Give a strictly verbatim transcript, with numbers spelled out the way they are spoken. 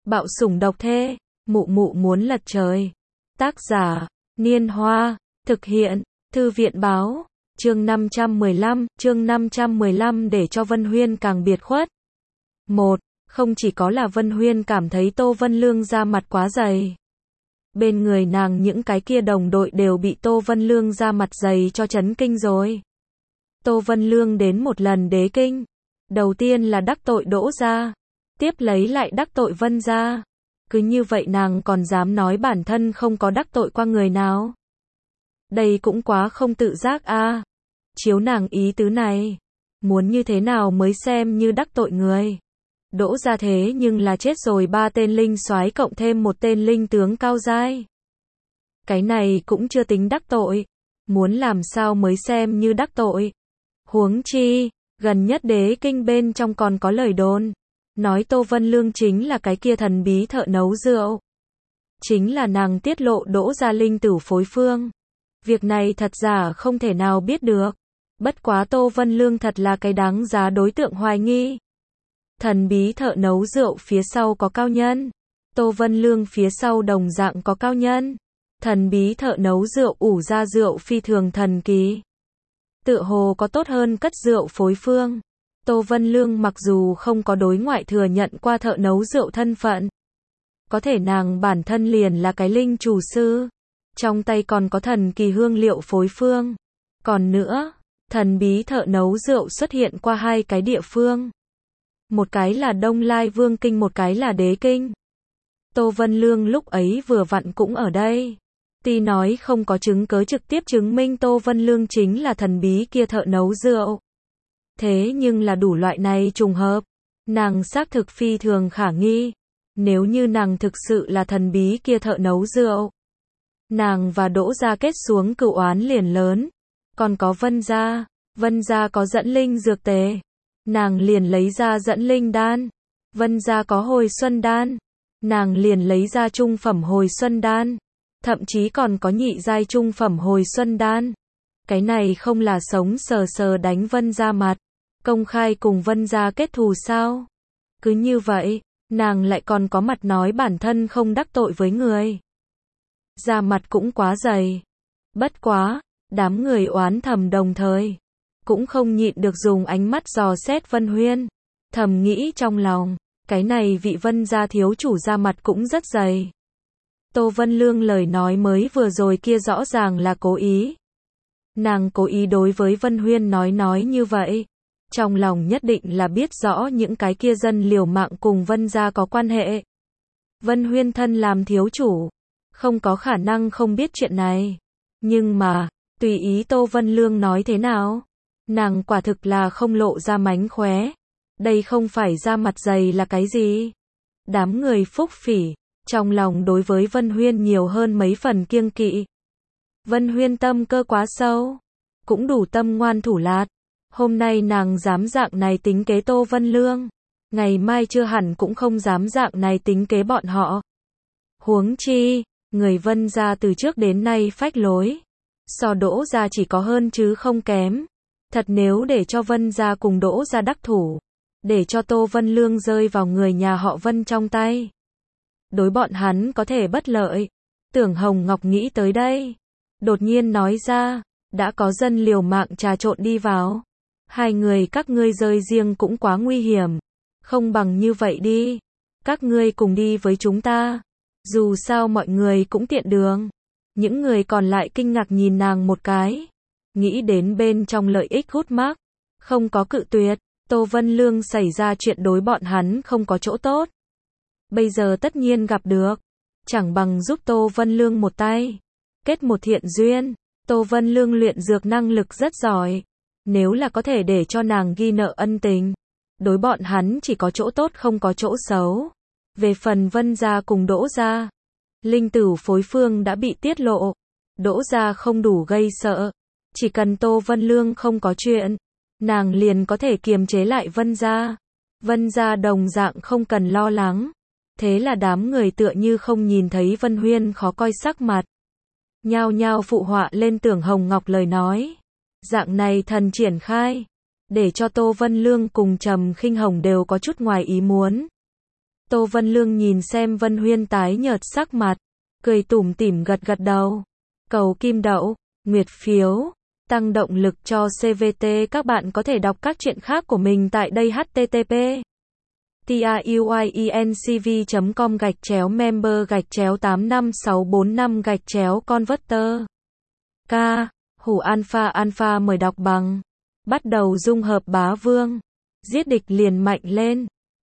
Bạo sủng độc thê, mụ mụ muốn lật trời. Tác giả, Niên Hoa, thực hiện, Thư viện Báo, chương năm trăm mười lăm, chương năm trăm mười lăm để cho Vân Huyên càng biệt khuất. một. Không chỉ có là Vân Huyên cảm thấy Tô Vân Lương ra mặt quá dày. Bên người nàng những cái kia đồng đội đều bị Tô Vân Lương ra mặt dày cho chấn kinh rồi. Tô Vân Lương đến một lần đế kinh. Đầu tiên là đắc tội Đỗ gia, tiếp lấy lại đắc tội Vân gia. Cứ như vậy nàng còn dám nói bản thân không có đắc tội qua người nào. Đây cũng quá không tự giác a. À. Chiếu nàng ý tứ này, muốn như thế nào mới xem như đắc tội người. Đỗ gia thế nhưng là chết rồi ba tên linh soái cộng thêm một tên linh tướng cao giai. Cái này cũng chưa tính đắc tội, muốn làm sao mới xem như đắc tội. Huống chi, gần nhất đế kinh bên trong còn có lời đồn, nói Tô Vân Lương chính là cái kia thần bí thợ nấu rượu. Chính là nàng tiết lộ Đỗ gia linh tử phối phương. Việc này thật giả không thể nào biết được. Bất quá Tô Vân Lương thật là cái đáng giá đối tượng hoài nghi. Thần bí thợ nấu rượu phía sau có cao nhân. Tô Vân Lương phía sau đồng dạng có cao nhân. Thần bí thợ nấu rượu ủ ra rượu phi thường thần kỳ. Tựa hồ có tốt hơn cất rượu phối phương. Tô Vân Lương mặc dù không có đối ngoại thừa nhận qua thợ nấu rượu thân phận. Có thể nàng bản thân liền là cái linh chủ sư. Trong tay còn có thần kỳ hương liệu phối phương. Còn nữa, thần bí thợ nấu rượu xuất hiện qua hai cái địa phương. Một cái là Đông Lai Vương Kinh, một cái là Đế Kinh. Tô Vân Lương lúc ấy vừa vặn cũng ở đây. Tuy nói không có chứng cớ trực tiếp chứng minh Tô Vân Lương chính là thần bí kia thợ nấu rượu. Thế nhưng là đủ loại này trùng hợp. Nàng xác thực phi thường khả nghi. Nếu như nàng thực sự là thần bí kia thợ nấu rượu, nàng và Đỗ gia kết xuống cửu oán liền lớn. Còn có Vân gia, Vân gia có dẫn linh dược tề, nàng liền lấy ra dẫn linh đan. Vân gia có hồi xuân đan, nàng liền lấy ra trung phẩm hồi xuân đan. Thậm chí còn có nhị giai trung phẩm hồi xuân đan. Cái này không là sống sờ sờ đánh Vân gia mặt, công khai cùng Vân gia kết thù sao? Cứ như vậy, nàng lại còn có mặt nói bản thân không đắc tội với người. Da mặt cũng quá dày. Bất quá, đám người oán thầm đồng thời, cũng không nhịn được dùng ánh mắt dò xét Vân Huyên. Thầm nghĩ trong lòng, cái này vị Vân gia thiếu chủ da mặt cũng rất dày. Tô Vân Lương lời nói mới vừa rồi kia rõ ràng là cố ý. Nàng cố ý đối với Vân Huyên nói nói như vậy. Trong lòng nhất định là biết rõ những cái kia dân liều mạng cùng Vân gia có quan hệ. Vân Huyên thân làm thiếu chủ, không có khả năng không biết chuyện này. Nhưng mà, tùy ý Tô Vân Lương nói thế nào, nàng quả thực là không lộ ra mánh khóe. Đây không phải da mặt dày là cái gì? Đám người phúc phỉ, trong lòng đối với Vân Huyên nhiều hơn mấy phần kiêng kỵ. Vân Huyên tâm cơ quá sâu, cũng đủ tâm ngoan thủ lạt. Hôm nay nàng dám dạng này tính kế Tô Vân Lương, ngày mai chưa hẳn cũng không dám dạng này tính kế bọn họ. Huống chi, người Vân gia từ trước đến nay phách lối, so Đỗ gia chỉ có hơn chứ không kém. Thật nếu để cho Vân gia cùng Đỗ gia đắc thủ, để cho Tô Vân Lương rơi vào người nhà họ Vân trong tay, đối bọn hắn có thể bất lợi. Tưởng Hồng Ngọc nghĩ tới đây, đột nhiên nói ra, đã có dân liều mạng trà trộn đi vào. Hai người các ngươi rơi riêng cũng quá nguy hiểm. Không bằng như vậy đi, các ngươi cùng đi với chúng ta. Dù sao mọi người cũng tiện đường. Những người còn lại kinh ngạc nhìn nàng một cái. Nghĩ đến bên trong lợi ích hút mắc, không có cự tuyệt. Tô Vân Lương xảy ra chuyện đối bọn hắn không có chỗ tốt. Bây giờ tất nhiên gặp được, chẳng bằng giúp Tô Vân Lương một tay, kết một thiện duyên. Tô Vân Lương luyện dược năng lực rất giỏi. Nếu là có thể để cho nàng ghi nợ ân tình, đối bọn hắn chỉ có chỗ tốt không có chỗ xấu. Về phần Vân gia cùng Đỗ gia, linh tử phối phương đã bị tiết lộ. Đỗ gia không đủ gây sợ. Chỉ cần Tô Vân Lương không có chuyện, nàng liền có thể kiềm chế lại Vân gia. Vân gia đồng dạng không cần lo lắng. Thế là đám người tựa như không nhìn thấy Vân Huyên khó coi sắc mặt, nhao nhao phụ họa lên Tưởng Hồng Ngọc lời nói. Dạng này thần triển khai, để cho Tô Vân Lương cùng Trầm Khinh Hồng đều có chút ngoài ý muốn. Tô Vân Lương nhìn xem Vân Huyên tái nhợt sắc mặt, cười tủm tỉm gật gật đầu. Cầu kim đậu, nguyệt phiếu, tăng động lực cho xê vê tê. Các bạn có thể đọc các truyện khác của mình tại đây h t t p truyencv chấm com gạch chéo member gạch chéo tám năm sáu bốn năm gạch chéo converter. K. Hủ alpha alpha mời đọc bằng. Bắt đầu dung hợp bá vương. Giết địch liền mạnh lên.